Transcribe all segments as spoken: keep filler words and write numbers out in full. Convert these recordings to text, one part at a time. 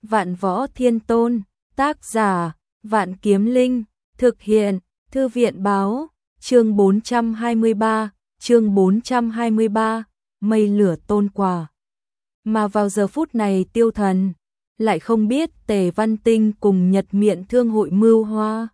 Vạn Võ Thiên Tôn, tác giả, Vạn Kiếm Linh, thực hiện, Thư viện báo, chương bốn trăm hai mươi ba, chương bốn trăm hai mươi ba, mây lửa tôn quả. Mà vào giờ phút này Tiêu Thần lại không biết Tề Văn Tinh cùng Nhật Miện Thương hội mưu hoa.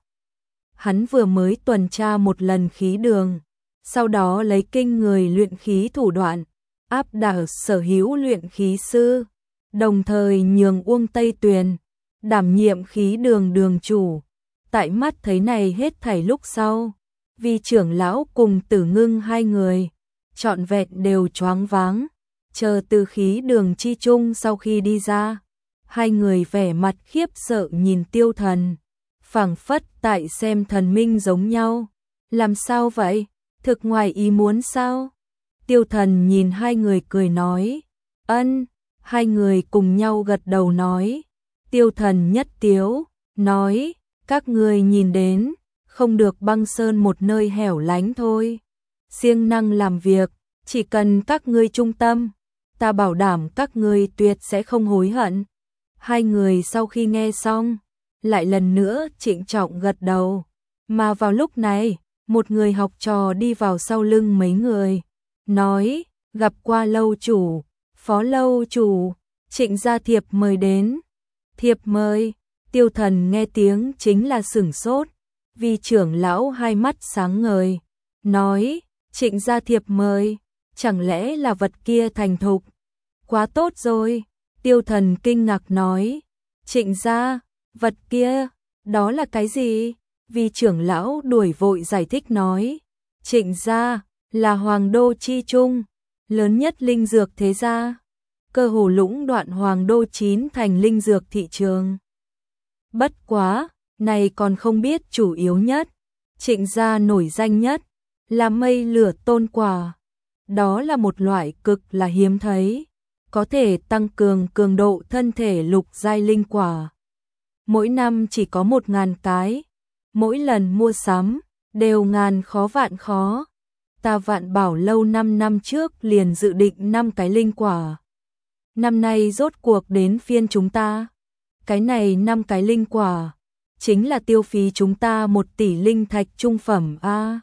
Hắn vừa mới tuần tra một lần khí đường, sau đó lấy kinh người luyện khí thủ đoạn, áp đảo sở hữu luyện khí sư, đồng thời nhường Uông Tây Tuyền đảm nhiệm khí đường đường chủ. Tại mắt thấy này hết thảy lúc sau, vì trưởng lão cùng Tử Ngưng hai người trọn vẹn đều choáng váng, chờ từ khí đường chi chung sau khi đi ra, hai người vẻ mặt khiếp sợ nhìn Tiêu Thần, phảng phất tại xem thần minh giống nhau. Làm sao vậy? Thực ngoài ý muốn sao? Tiêu Thần nhìn hai người cười nói, ân. Hai người cùng nhau gật đầu nói. Tiêu Thần nhất tiếu, nói, các người nhìn đến, không được băng sơn một nơi hẻo lánh thôi. Siêng năng làm việc, chỉ cần các ngươi trung tâm, ta bảo đảm các ngươi tuyệt sẽ không hối hận. Hai người sau khi nghe xong, lại lần nữa trịnh trọng gật đầu. Mà vào lúc này, một người học trò đi vào sau lưng mấy người, nói, gặp qua lâu chủ, phó lâu chủ, Trịnh gia thiệp mời đến. Thiệp mời, Tiêu Thần nghe tiếng chính là sửng sốt, vì trưởng lão hai mắt sáng ngời, nói, Trịnh gia thiệp mời, chẳng lẽ là vật kia thành thục? Quá tốt rồi, Tiêu Thần kinh ngạc nói, Trịnh gia, vật kia, đó là cái gì? Vì trưởng lão đuổi vội giải thích nói, Trịnh gia là Hoàng Đô chi trung, lớn nhất linh dược thế gia, cơ hồ lũng đoạn Hoàng Đô chín thành linh dược thị trường. Bất quá, này còn không biết chủ yếu nhất, Trịnh gia nổi danh nhất là mây lửa tôn quả. Đó là một loại cực là hiếm thấy, có thể tăng cường cường độ thân thể lục giai linh quả. Mỗi năm chỉ có một ngàn cái, mỗi lần mua sắm đều ngàn khó vạn khó. Ta Vạn Bảo lâu năm năm trước liền dự định năm cái linh quả. Năm nay rốt cuộc đến phiên chúng ta. Cái này năm cái linh quả, chính là tiêu phí chúng ta một tỷ linh thạch trung phẩm a. À,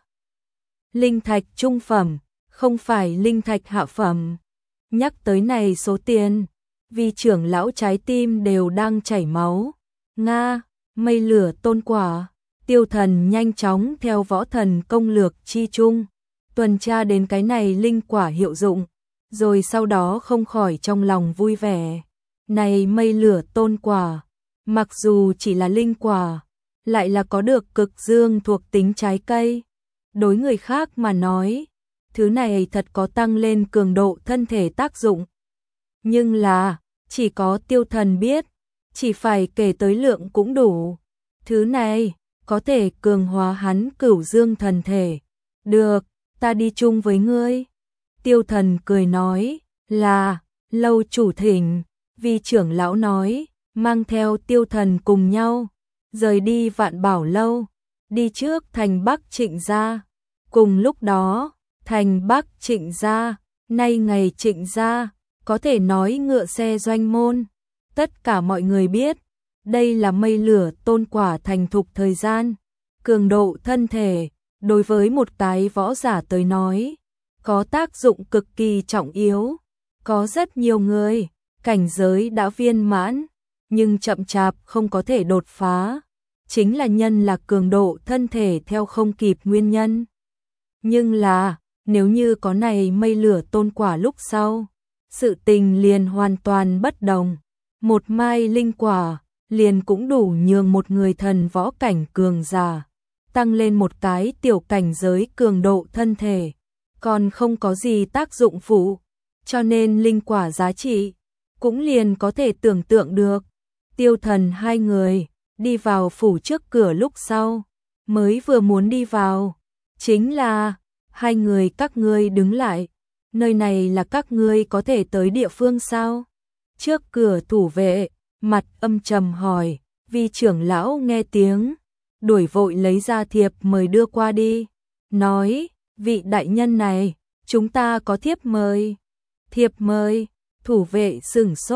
linh thạch trung phẩm, không phải linh thạch hạ phẩm. Nhắc tới này số tiền, vì trưởng lão trái tim đều đang chảy máu. Nga, mây lửa tôn quả, Tiêu Thần nhanh chóng theo võ thần công lược chi chung, tuần tra đến cái này linh quả hiệu dụng, rồi sau đó không khỏi trong lòng vui vẻ. Này mây lửa tôn quả, mặc dù chỉ là linh quả, lại là có được cực dương thuộc tính trái cây. Đối người khác mà nói, thứ này thật có tăng lên cường độ thân thể tác dụng. Nhưng là, chỉ có Tiêu Thần biết, chỉ phải kể tới lượng cũng đủ. Thứ này, có thể cường hóa hắn cửu dương thần thể. Được, ta đi chung với ngươi. Tiêu Thần cười nói, là, lâu chủ thỉnh. Vì trưởng lão nói, mang theo Tiêu Thần cùng nhau, rời đi Vạn Bảo lâu, đi trước thành Bắc Trịnh gia. Cùng lúc đó, thành Bắc Trịnh gia, nay ngày Trịnh gia, có thể nói ngựa xe doanh môn. Tất cả mọi người biết, đây là mây lửa tôn quả thành thục thời gian, cường độ thân thể, đối với một cái võ giả tới nói, có tác dụng cực kỳ trọng yếu. Có rất nhiều người, cảnh giới đã viên mãn, nhưng chậm chạp không có thể đột phá, chính là nhân là cường độ thân thể theo không kịp nguyên nhân. Nhưng là, nếu như có này mây lửa tôn quả lúc sau, sự tình liền hoàn toàn bất đồng. Một mai linh quả, liền cũng đủ nhường một người thần võ cảnh cường giả, tăng lên một cái tiểu cảnh giới cường độ thân thể, còn không có gì tác dụng phụ, cho nên linh quả giá trị, cũng liền có thể tưởng tượng được. Tiêu Thần hai người, đi vào phủ trước cửa lúc sau, mới vừa muốn đi vào, chính là, hai người các ngươi đứng lại, nơi này là các ngươi có thể tới địa phương sao? Trước cửa thủ vệ, mặt âm trầm hỏi, vì trưởng lão nghe tiếng, đuổi vội lấy ra thiệp mời đưa qua đi, nói, vị đại nhân này, chúng ta có thiếp mời. Thiệp mời, thủ vệ sửng sốt,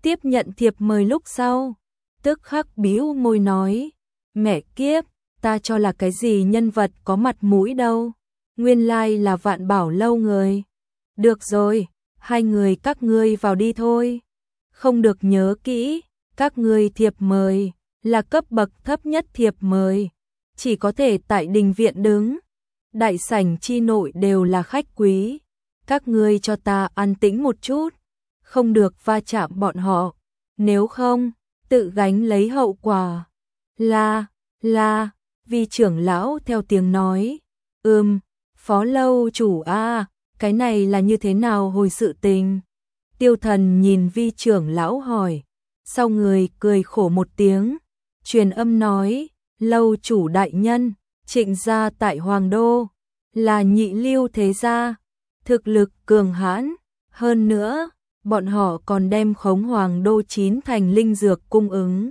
Tiếp nhận thiệp mời lúc sau, tức khắc bĩu môi nói, mẹ kiếp, ta cho là cái gì nhân vật có mặt mũi đâu, nguyên lai là Vạn Bảo lâu người. Được rồi, hai người các ngươi vào đi thôi. Không được nhớ kỹ, các ngươi thiệp mời là cấp bậc thấp nhất thiệp mời, chỉ có thể tại đình viện đứng. Đại sảnh chi nội đều là khách quý, các ngươi cho ta an tĩnh một chút, không được va chạm bọn họ, nếu không, tự gánh lấy hậu quả. Là, là, Vi trưởng lão theo tiếng nói, ừm, Phó lâu chủ a, cái này là như thế nào hồi sự tình? Tiêu Thần nhìn Vi trưởng lão hỏi, sau người cười khổ một tiếng, truyền âm nói, lâu chủ đại nhân, Trịnh gia tại Hoàng Đô, là nhị lưu thế gia, thực lực cường hãn, hơn nữa, bọn họ còn đem khống Hoàng Đô chín thành linh dược cung ứng.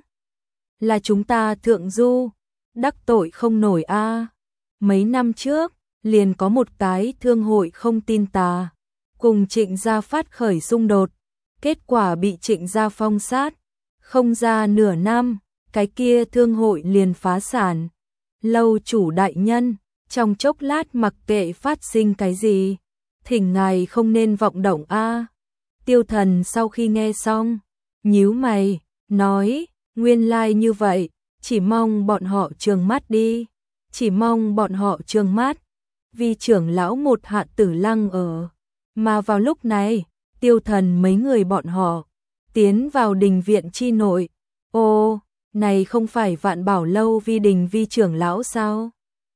Là chúng ta thượng du, đắc tội không nổi a. Mấy năm trước, liền có một cái thương hội không tin tà, cùng Trịnh gia phát khởi xung đột, kết quả bị Trịnh gia phong sát, không ra nửa năm, cái kia thương hội liền phá sản. Lâu chủ đại nhân, trong chốc lát mặc kệ phát sinh cái gì, thỉnh ngài không nên vọng động a. Tiêu Thần sau khi nghe xong, nhíu mày, nói, nguyên lai như vậy, chỉ mong bọn họ trừng mắt đi, chỉ mong bọn họ trừng mắt. Vi trưởng lão một hạ tử lăng ở, mà vào lúc này, Tiêu Thần mấy người bọn họ tiến vào đình viện chi nội. Ô, này không phải Vạn Bảo lâu Vi đình Vi trưởng lão sao?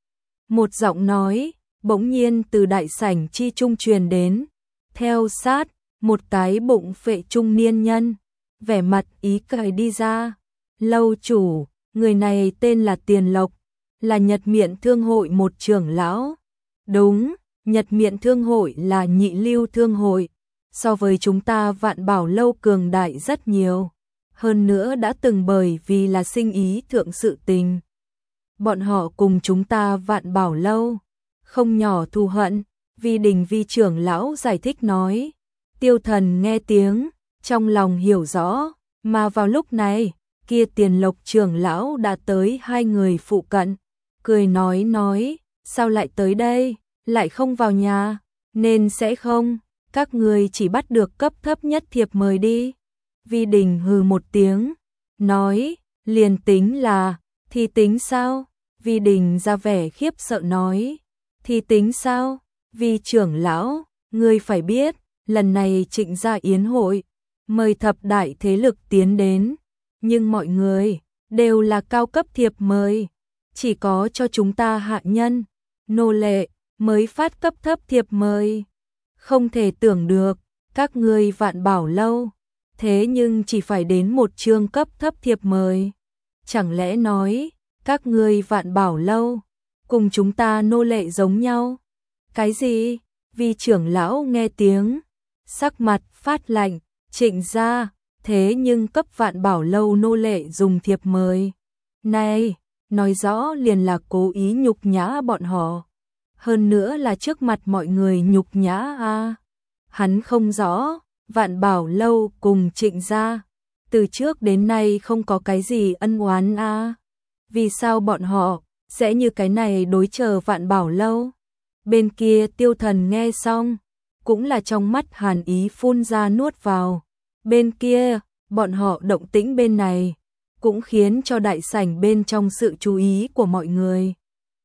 Một giọng nói bỗng nhiên từ đại sảnh chi trung truyền đến, theo sát một cái bụng phệ trung niên nhân, vẻ mặt ý cười đi ra. Lâu chủ, người này tên là Tiền Lộc, là Nhật Miện Thương hội một trưởng lão. Đúng, Nhật Miện Thương hội là nhị lưu thương hội, so với chúng ta Vạn Bảo lâu cường đại rất nhiều, hơn nữa đã từng bởi vì là sinh ý thượng sự tình. Bọn họ cùng chúng ta Vạn Bảo lâu không nhỏ thù hận. Vi đình Vi trưởng lão giải thích nói. Tiêu Thần nghe tiếng, trong lòng hiểu rõ, mà vào lúc này, kia Tiền Lộc trưởng lão đã tới hai người phụ cận, cười nói nói, sao lại tới đây, lại không vào nhà, nên sẽ không, các người chỉ bắt được cấp thấp nhất thiệp mời đi. Vi đình hừ một tiếng, nói, liền tính là, thì tính sao? Vi đình ra vẻ khiếp sợ nói, thì tính sao? Vi trưởng lão, ngươi phải biết, lần này Trịnh gia yến hội, mời thập đại thế lực tiến đến, nhưng mọi người đều là cao cấp thiệp mời, chỉ có cho chúng ta hạ nhân, nô lệ mới phát cấp thấp thiệp mời. Không thể tưởng được, các ngươi Vạn Bảo lâu, thế nhưng chỉ phải đến một chương cấp thấp thiệp mời. Chẳng lẽ nói, các ngươi Vạn Bảo lâu, cùng chúng ta nô lệ giống nhau? Cái gì? Vi trưởng lão nghe tiếng, sắc mặt phát lạnh, Trịnh gia, thế nhưng cấp Vạn Bảo lâu nô lệ dùng thiệp mời. Này, nói rõ liền là cố ý nhục nhã bọn họ. Hơn nữa là trước mặt mọi người nhục nhã a. À. Hắn không rõ, Vạn Bảo lâu cùng Trịnh gia, từ trước đến nay không có cái gì ân oán a. À. Vì sao bọn họ sẽ như cái này đối chờ Vạn Bảo lâu? Bên kia Tiêu Thần nghe xong, cũng là trong mắt hàn ý phun ra nuốt vào. Bên kia, bọn họ động tĩnh bên này, cũng khiến cho đại sảnh bên trong sự chú ý của mọi người.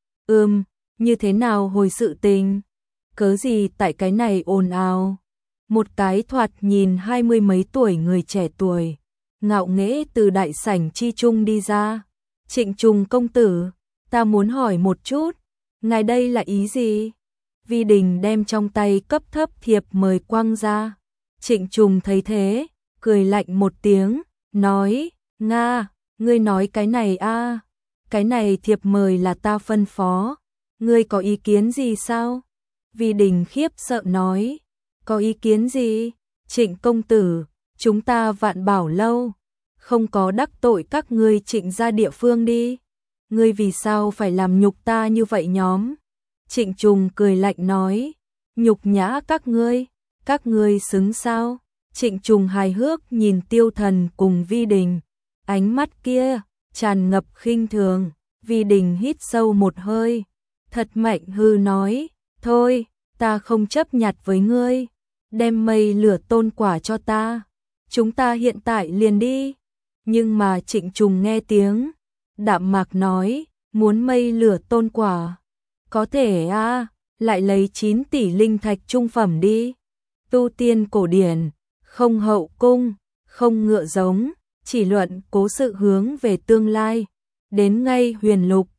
Ừm, như thế nào hồi sự tình? Cớ gì tại cái này ồn ào? Một cái thoạt nhìn hai mươi mấy tuổi người trẻ tuổi, ngạo nghễ từ đại sảnh chi trung đi ra. Trịnh Trùng công tử, ta muốn hỏi một chút, ngài đây là ý gì? Vi đình đem trong tay cấp thấp thiệp mời quăng ra. Trịnh Trùng thấy thế, cười lạnh một tiếng, nói, Nga, ngươi nói cái này a, à, cái này thiệp mời là ta phân phó, ngươi có ý kiến gì sao? Vi đình khiếp sợ nói, có ý kiến gì? Trịnh công tử, chúng ta Vạn Bảo lâu, không có đắc tội các ngươi Trịnh gia địa phương đi. Ngươi vì sao phải làm nhục ta như vậy nhóm? Trịnh Trùng cười lạnh nói, nhục nhã các ngươi, các ngươi xứng sao? Trịnh Trùng hài hước nhìn Tiêu Thần cùng Vi Đình, ánh mắt kia tràn ngập khinh thường. Vi Đình hít sâu một hơi, thật mạnh hư nói, thôi, ta không chấp nhặt với ngươi, đem mây lửa tôn quả cho ta, chúng ta hiện tại liền đi. Nhưng mà Trịnh Trùng nghe tiếng, đạm mạc nói, muốn mây lửa tôn quả, có thể a, lại lấy chín tỷ linh thạch trung phẩm đi. Tu tiên cổ điển, không hậu cung, không ngựa giống, chỉ luận cố sự hướng về tương lai. Đến ngay huyền lục,